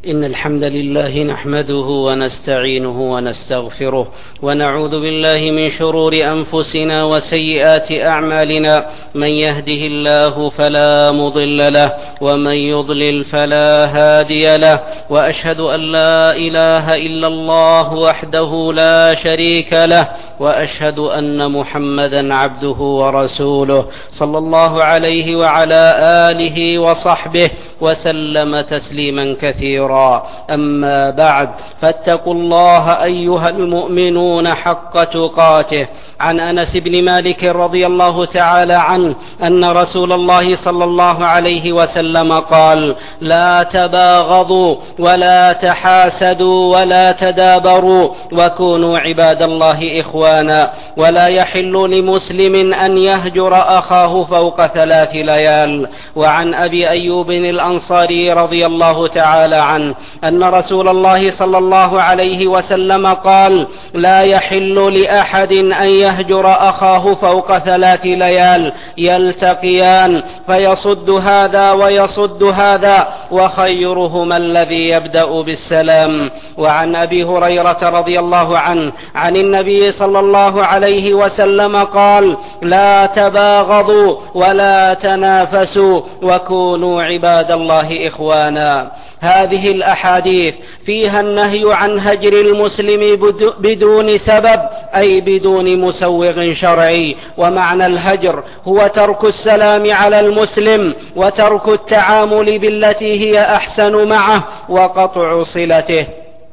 إن الحمد لله نحمده ونستعينه ونستغفره ونعوذ بالله من شرور أنفسنا وسيئات أعمالنا. من يهده الله فلا مضل له ومن يضلل فلا هادي له، وأشهد أن لا إله إلا الله وحده لا شريك له، وأشهد أن محمدا عبده ورسوله صلى الله عليه وعلى آله وصحبه وسلم تسليما كثيرا. أما بعد، فاتقوا الله أيها المؤمنون حق تقاته. عن أنس بن مالك رضي الله تعالى عنه أن رسول الله صلى الله عليه وسلم قال: لا تباغضوا ولا تحاسدوا ولا تدابروا وكونوا عباد الله إخوانا، ولا يحل لمسلم أن يهجر أخاه فوق 3 ليال. وعن أبي أيوب الأنصاري رضي الله تعالى عنه أن رسول الله صلى الله عليه وسلم قال: لا يحل لأحد أن يهجر أخاه فوق 3 ليال يلتقيان فيصد هذا ويصد هذا، وخيرهما الذي يبدأ بالسلام. وعن أبي هريرة رضي الله عنه عن النبي صلى الله عليه وسلم قال: لا تباغضوا ولا تنافسوا وكونوا عباد الله إخوانا. هذه الأحاديث فيها النهي عن هجر المسلم بدون سبب، أي بدون مسوغ شرعي. ومعنى الهجر هو ترك السلام على المسلم وترك التعامل بالتي هي أحسن معه وقطع صلته.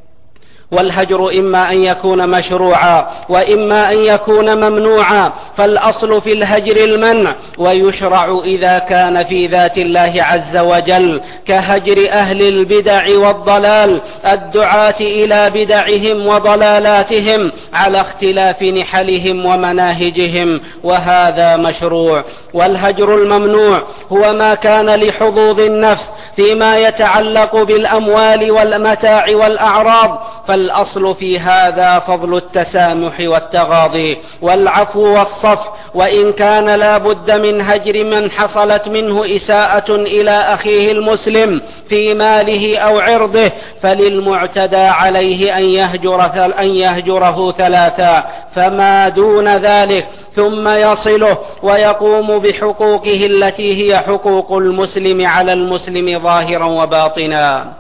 والهجر إما أن يكون مشروعا وإما أن يكون ممنوعا، فالأصل في الهجر المنع، ويشرع إذا كان في ذات الله عز وجل، كهجر أهل البدع والضلال الدعاة إلى بدعهم وضلالاتهم على اختلاف نحلهم ومناهجهم، وهذا مشروع. والهجر الممنوع هو ما كان لحظوظ النفس فيما يتعلق بالأموال والمتاع والأعراض، فالأصل في هذا فضل التسامح والتغاضي والعفو والصفح، وإن كان لا بد من هجر من حصلت منه إساءة إلى أخيه المسلم في ماله أو عرضه، فللمعتدى عليه أن يهجره 3، فما دون ذلك ثم يصله ويقوم بحقوقه التي هي حقوق المسلم على المسلم ظاهرا وباطنا.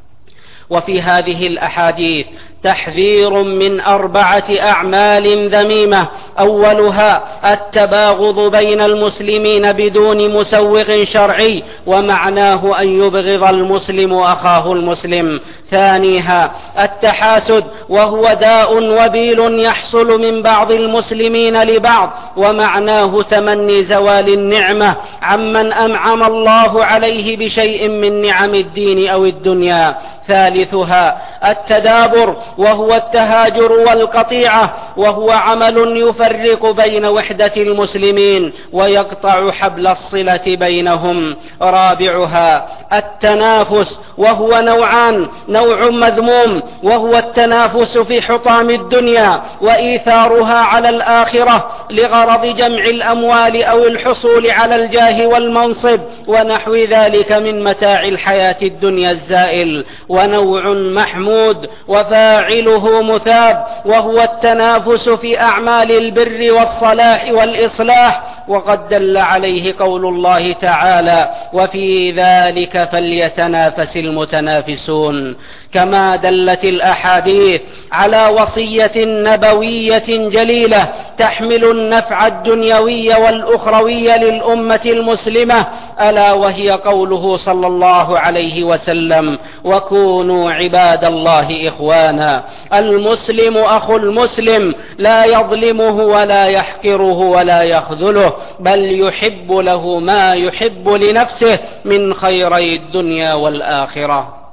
وفي هذه الأحاديث تحذير من 4 أعمال ذميمة: أولها التباغض بين المسلمين بدون مسوغ شرعي، ومعناه أن يبغض المسلم أخاه المسلم. ثانيها التحاسد، وهو داء وبيل يحصل من بعض المسلمين لبعض، ومعناه تمني زوال النعمة عمن أنعم الله عليه بشيء من نعم الدين أو الدنيا. ثالثها التدابر، وهو التهاجر والقطيعة، وهو عمل يفرق بين وحدة المسلمين ويقطع حبل الصلة بينهم. رابعها التنافس، وهو نوعان: نوع مذموم وهو التنافس في حطام الدنيا وإيثارها على الآخرة لغرض جمع الأموال أو الحصول على الجاه والمنصب ونحو ذلك من متاع الحياة الدنيا الزائل. ونوع محمود وفاعله مثاب، وهو التنافس في أعمال البر والصلاح والإصلاح، وقد دل عليه قول الله تعالى: وفي ذلك فليتنافس المتنافسون. كما دلت الأحاديث على وصية نبوية جليلة تحمل النفع الدنيوي والأخروي للأمة المسلمة، ألا وهي قوله صلى الله عليه وسلم: وكونوا عباد الله إخوانا. المسلم أخو المسلم، لا يظلمه ولا يحقره ولا يخذله، بل يحب له ما يحب لنفسه من خيري الدنيا والآخرة.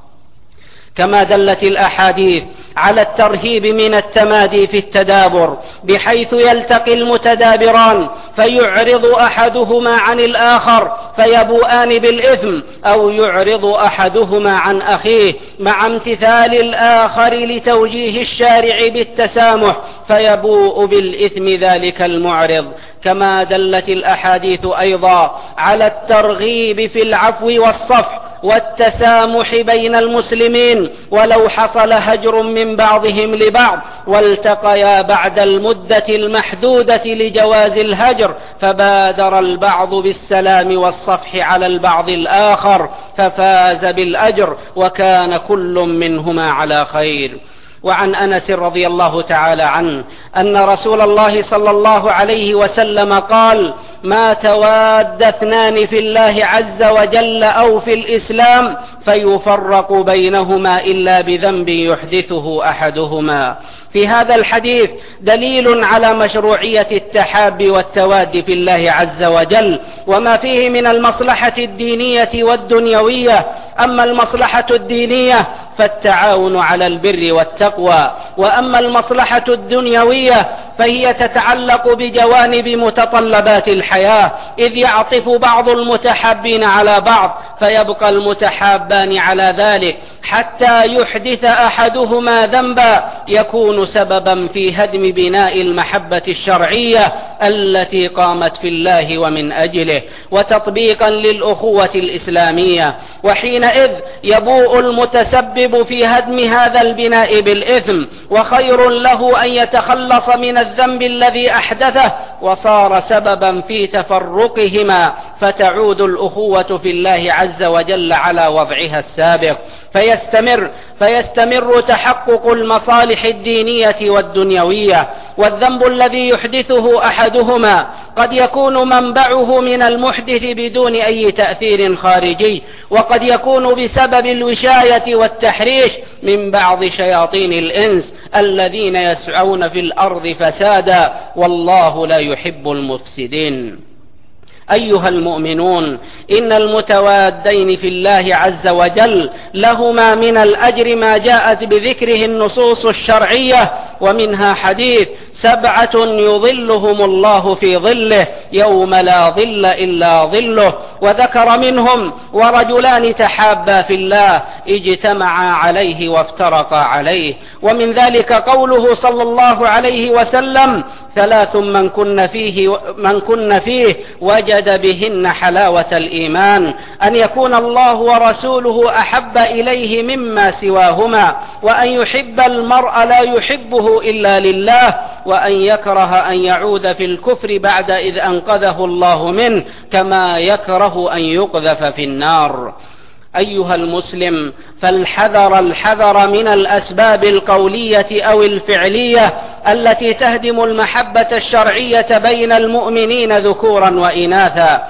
كما دلت الأحاديث على الترهيب من التمادي في التدابر، بحيث يلتقي المتدابران فيعرض أحدهما عن الآخر فيبوءان بالإثم، أو يعرض أحدهما عن أخيه مع امتثال الآخر لتوجيه الشارع بالتسامح فيبوء بالإثم ذلك المعرض. كما دلت الأحاديث أيضا على الترغيب في العفو والصفح والتسامح بين المسلمين ولو حصل هجر من بعضهم لبعض، والتقيا بعد المدة المحدودة لجواز الهجر، فبادر البعض بالسلام والصفح على البعض الآخر ففاز بالأجر، وكان كل منهما على خير. وعن أنس رضي الله تعالى عنه أن رسول الله صلى الله عليه وسلم قال: ما تواد اثنان في الله عز وجل أو في الإسلام فيفرق بينهما إلا بذنب يحدثه أحدهما. في هذا الحديث دليل على مشروعية التحاب والتواد في الله عز وجل، وما فيه من المصلحة الدينية والدنيوية. أما المصلحة الدينية فالتعاون على البر والتقوى، وأما المصلحة الدنيوية فهي تتعلق بجوانب متطلبات الحياة، إذ يعطف بعض المتحابين على بعض فيبقى المتحابان على ذلك حتى يحدث أحدهما ذنبا يكون سببا في هدم بناء المحبة الشرعية التي قامت في الله ومن أجله، وتطبيقا للأخوة الإسلامية. وحينئذ يبوء المتسبب في هدم هذا البناء بالإثم، وخير له أن يتخلص من الذنب الذي أحدثه وصار سببا في تفرقهما، فتعود الأخوة في الله عز وجل على وضعها السابق، فيستمر تحقق المصالح الدينية والدنيوية. والذنب الذي يحدثه أحدهما قد يكون منبعه من المحدث بدون أي تأثير خارجي، وقد يكون بسبب الوشاية والتحريش من بعض شياطين الإنس الذين يسعون في الأرض فسادا، والله لا يحب المفسدين. أيها المؤمنون، إن المتوادين في الله عز وجل لهما من الأجر ما جاءت بذكره النصوص الشرعية، ومنها حديث: 7 يظلهم الله في ظله يوم لا ظل إلا ظله، وذكر منهم: ورجلان تحابا في الله اجتمعا عليه وافترقا عليه. ومن ذلك قوله صلى الله عليه وسلم: 3 من كن فيه وجد بهن حلاوة الإيمان: أن يكون الله ورسوله أحب إليه مما سواهما، وأن يحب المرء لا يحبه إلا لله، وأن يكره أن يعود في الكفر بعد إذ أنقذه الله منه، كما يكره أن يقذف في النار. أيها المسلم، الحذر من الأسباب القولية أو الفعلية التي تهدم المحبة الشرعية بين المؤمنين ذكورا وإناثا،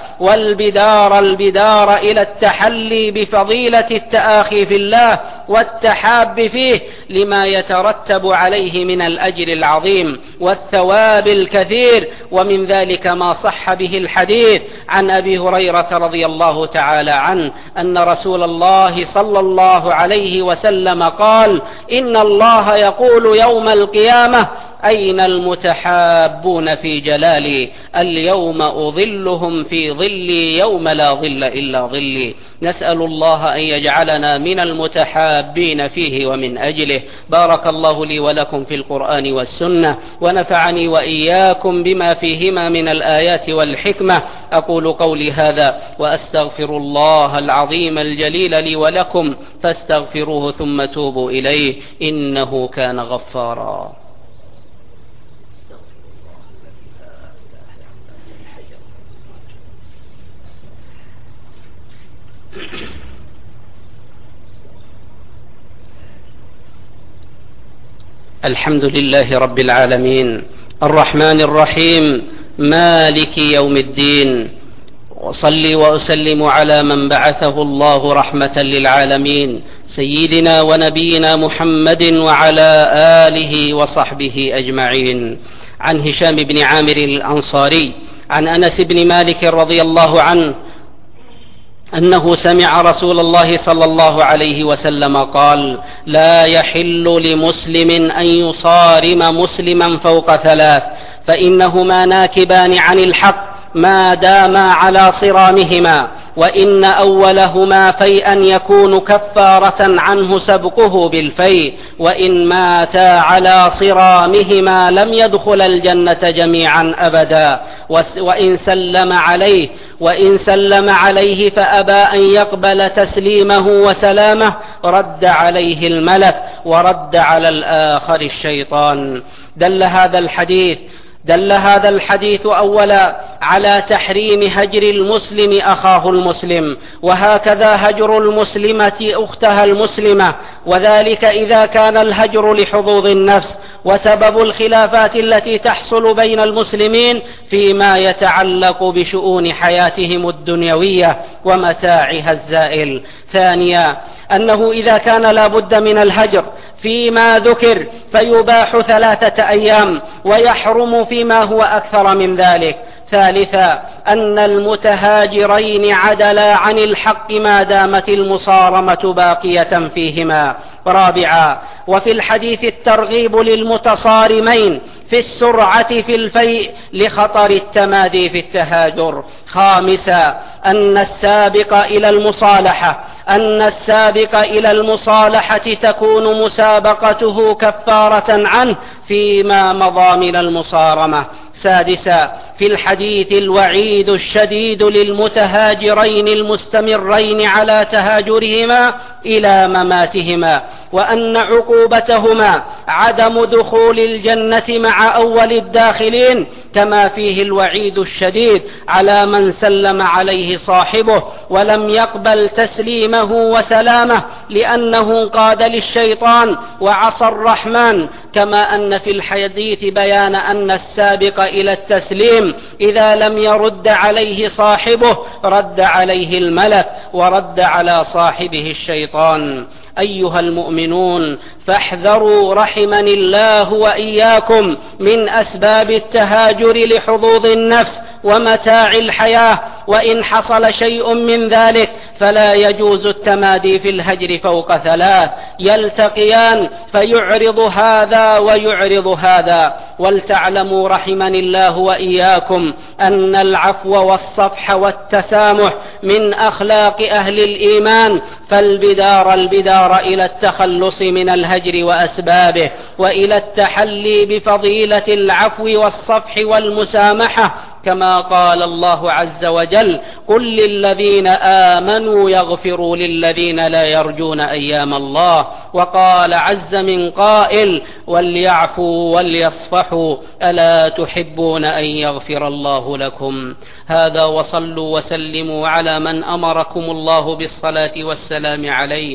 والبدار إلى التحلي بفضيلة التآخي في الله والتحاب فيه لما يترتب عليه من الأجر العظيم والثواب الكثير. ومن ذلك ما صح به الحديث عن أبي هريرة رضي الله تعالى عنه أن رسول الله صلى الله عليه وسلم قال: إن الله يقول يوم القيامة: أين المتحابون في جلالي؟ اليوم أظلهم في ظلي يوم لا ظل إلا ظلي. نسأل الله أن يجعلنا من المتحابين فيه ومن أجله. بارك الله لي ولكم في القرآن والسنة، ونفعني وإياكم بما فيهما من الآيات والحكمة. أقول قولي هذا وأستغفر الله العظيم الجليل لي ولكم، فاستغفروه ثم توبوا إليه، إنه كان غفارا. الحمد لله رب العالمين، الرحمن الرحيم، مالك يوم الدين، وصلي وأسلم على من بعثه الله رحمة للعالمين، سيدنا ونبينا محمد وعلى آله وصحبه أجمعين. عن هشام بن عامر الأنصاري عن أنس بن مالك رضي الله عنه أنه سمع رسول الله صلى الله عليه وسلم قال: لا يحل لمسلم أن يصارم مسلما فوق 3، فإنهما ناكبان عن الحق ما داما على صرامهما، وإن أولهما فيئا يكون كفارة عنه سبقه بالفيء، وإن ماتا على صرامهما لم يدخل الجنة جميعا أبدا، وإن سلم عليه وإن سلم عليه فأبى أن يقبل تسليمه وسلامه رد عليه الملك ورد على الآخر الشيطان. دل هذا الحديث أولا على تحريم هجر المسلم أخاه المسلم، وهكذا هجر المسلمة أختها المسلمة، وذلك إذا كان الهجر لحظوظ النفس وسبب الخلافات التي تحصل بين المسلمين فيما يتعلق بشؤون حياتهم الدنيوية ومتاعها الزائل. ثانيا أنه إذا كان لا بد من الهجر فيما ذكر فيباح 3 أيام ويحرم فيما هو أكثر من ذلك. ثالثا أن المتهاجرين عدلا عن الحق ما دامت المصارمة باقية فيهما. رابعا وفي الحديث الترغيب للمتصارمين في السرعة في الفيء لخطر التمادي في التهاجر. خامسا أن السابق إلى المصالحة تكون مسابقته كفارة عنه فيما مضى من المصارمة. سادسا في الحديث الوعيد الشديد للمتهاجرين المستمرين على تهاجرهما إلى مماتهما، وأن عقوبتهما عدم دخول الجنة مع أول الداخلين، كما فيه الوعيد الشديد على من سلم عليه صاحبه ولم يقبل تسليمه وسلامه لأنه قاد للشيطان وعصى الرحمن، كما أن في الحديث بيان أن السابق إلى التسليم إذا لم يرد عليه صاحبه رد عليه الملك ورد على صاحبه الشيطان. أيها المؤمنون، فاحذروا رحمني الله وإياكم من أسباب التهاجر لحظوظ النفس ومتاع الحياة، وإن حصل شيء من ذلك فلا يجوز التمادي في الهجر فوق 3 يلتقيان فيعرض هذا ويعرض هذا. ولتعلموا رحمني الله وإياكم أن العفو والصفح والتسامح من أخلاق أهل الإيمان، فالبدار إلى التخلص من الهجر وأسبابه، وإلى التحلي بفضيلة العفو والصفح والمسامحة، كما قال الله عز وجل: قل للذين آمنوا يغفروا للذين لا يرجون أيام الله. وقال عز من قائل: وليعفوا وليصفحوا ألا تحبون أن يغفر الله لكم. هذا وصلوا وسلموا على من أمركم الله بالصلاة والسلام عليه.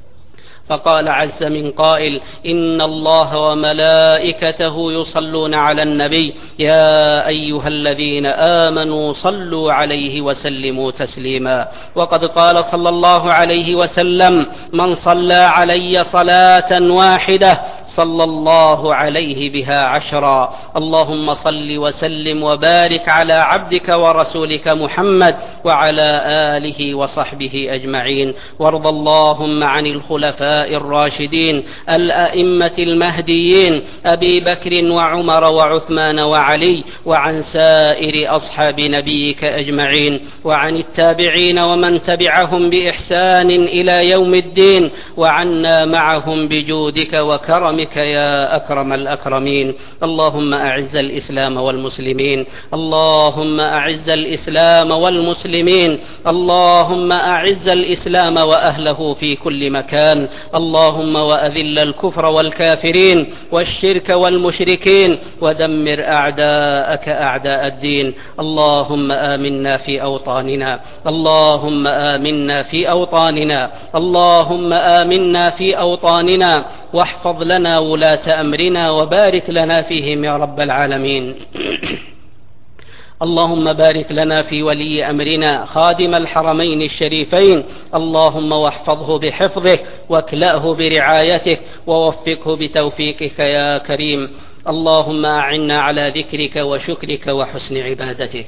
فقال عز من قائل: إن الله وملائكته يصلون على النبي يا أيها الذين آمنوا صلوا عليه وسلموا تسليما. وقد قال صلى الله عليه وسلم: من صلى علي صلاة واحدة صلى الله عليه بها 10. اللهم صل وسلم وبارك على عبدك ورسولك محمد وعلى آله وصحبه أجمعين. وارض اللهم عن الخلفاء الراشدين الأئمة المهديين أبي بكر وعمر وعثمان وعلي، وعن سائر أصحاب نبيك أجمعين، وعن التابعين ومن تبعهم بإحسان إلى يوم الدين، وعنا معهم بجودك وكرمك يا أكرم الأكرمين. اللهم أعز الإسلام والمسلمين، اللهم أعز الإسلام والمسلمين، اللهم أعز الإسلام وأهله في كل مكان، اللهم وأذل الكفر والكافرين والشرك والمشركين، ودمر أعداءك أعداء الدين. اللهم آمنا في أوطاننا، اللهم آمنا في أوطاننا، اللهم آمنا في أوطاننا، واحفظ لنا ولاة أمرنا وبارك لنا فيهم يا رب العالمين. اللهم بارك لنا في ولي أمرنا خادم الحرمين الشريفين، اللهم واحفظه بحفظك واكلأه برعايتك ووفقه بتوفيقك يا كريم. اللهم أعنا على ذكرك وشكرك وحسن عبادتك.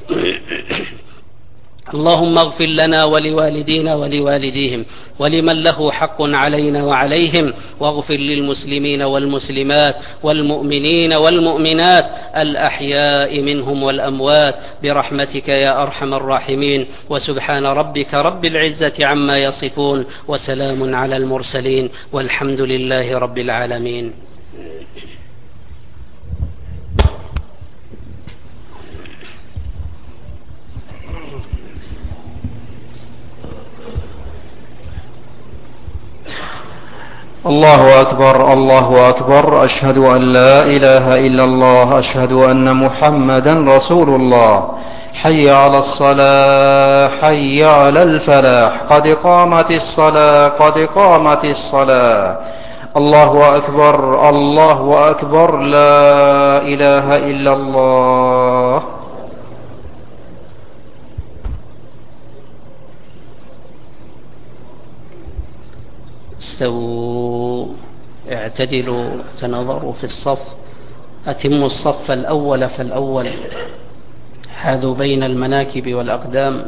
اللهم اغفر لنا ولوالدينا ولوالديهم ولمن له حق علينا وعليهم، واغفر للمسلمين والمسلمات والمؤمنين والمؤمنات الأحياء منهم والأموات برحمتك يا أرحم الراحمين. وسبحان ربك رب العزة عما يصفون، وسلام على المرسلين، والحمد لله رب العالمين. الله أكبر الله أكبر، أشهد أن لا إله إلا الله، أشهد أن محمدا رسول الله. حي على الصلاة، حي على الفلاح، قد قامت الصلاة، قد قامت الصلاة. الله أكبر الله أكبر، لا إله إلا الله. استووا، اعتدلوا، تنظروا في الصف، أتموا الصف الأول فالأول، حاذوا بين المناكب والأقدام.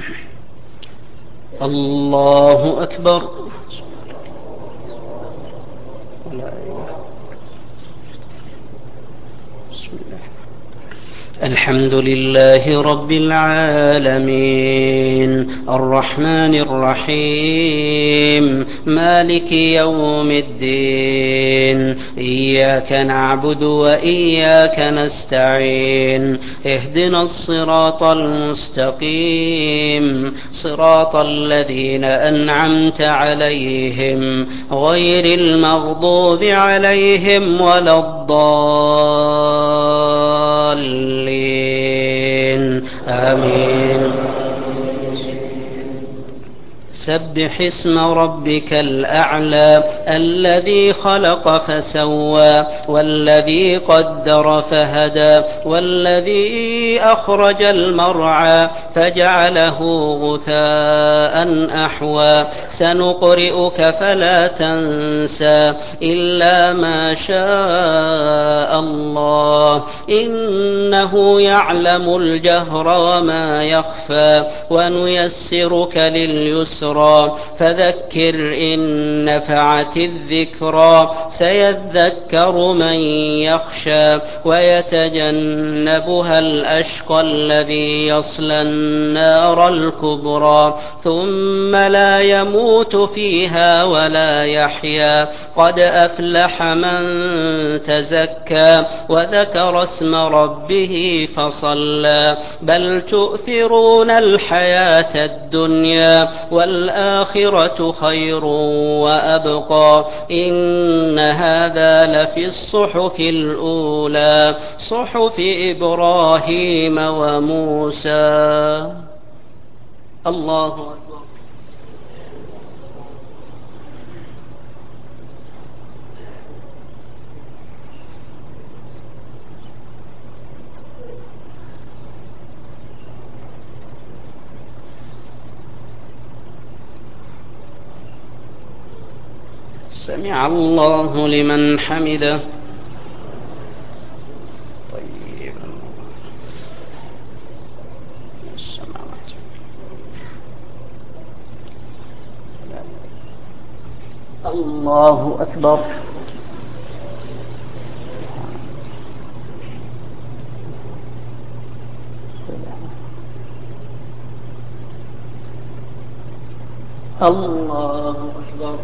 الله أكبر. بسم الله. الحمد لله رب العالمين، الرحمن الرحيم، مالك يوم الدين، إياك نعبد وإياك نستعين، اهدنا الصراط المستقيم، صراط الذين أنعمت عليهم غير المغضوب عليهم ولا الضالين. آمين. سبح اسم ربك الأعلى، الذي خلق فسوى، والذي قدر فهدى، والذي أخرج المرعى فجعله غثاء أحوى. سنقرئك فلا تنسى إلا ما شاء الله، إنه يعلم الجهر وما يخفى، ونيسرك لليسرى، فذكر إن نفعت الذكرى. سيذكر من يخشى، ويتجنبها الأشقى الذي يصلى النار الكبرى، ثم لا يموت فيها ولا يحيا. قد أفلح من تزكى، وذكر اسم ربه فصلى. بل تؤثرون الحياة الدنيا، والآخرة خير وأبقى. إن هذا لفي الصحف الأولى، صحف إبراهيم وموسى. الله أكبر. سمع الله لمن حمده. طيب. الله أكبر. الله أكبر.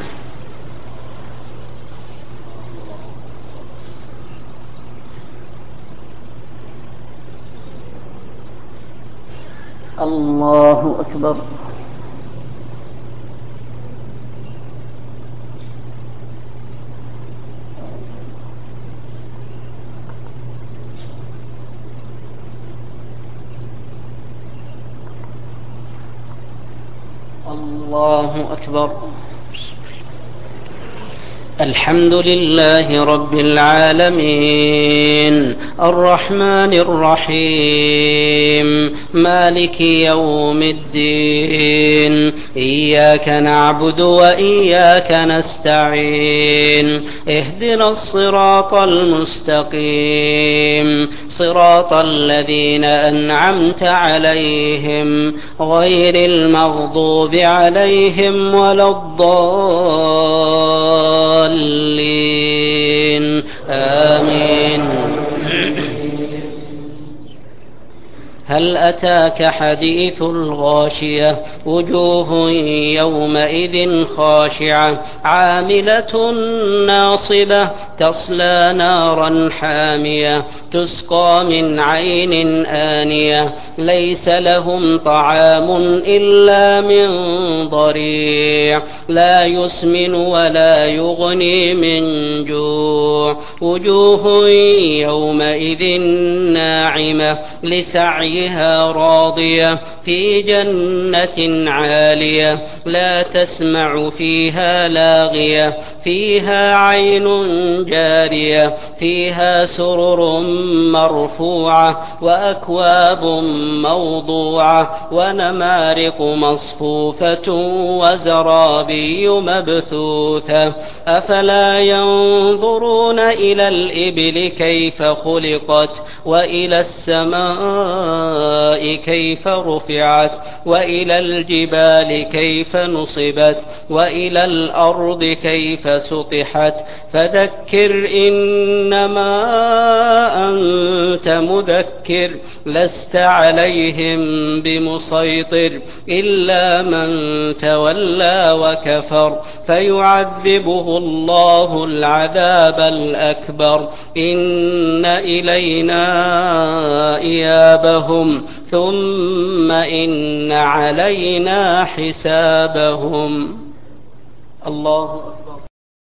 الله أكبر. الله أكبر. الحمد لله رب العالمين، الرحمن الرحيم، مالك يوم الدين، إياك نعبد وإياك نستعين، اهدنا الصراط المستقيم، صراط الذين أنعمت عليهم غير المغضوب عليهم ولا الضالين. آمين. هل أتاك حديث الغاشية وجوه يومئذ خاشعة عاملة ناصبة تصلى نارا حامية تسقى من عين آنية ليس لهم طعام إلا من ضريع لا يسمن ولا يغني من جوع وجوه يومئذ ناعمة لسعيها راضية في جنة عالية لا تسمع فيها لاغية فيها عين جارية فيها سرر مرفوعة وأكواب موضوعة ونمارق مصفوفة وزرابي مبثوثة أفلا ينظرون إلى الإبل كيف خلقت وإلى السماء كيف رفعت وإلى الجبال كيف نصبت وإلى الأرض كيف سطحت فذكر إنما أنت مذكر لست عليهم بمسيطر إلا من تولى وكفر فيعذبه الله العذاب الأكبر إن إلينا إيابهم ثم إن علينا حسابهم الله أكبر.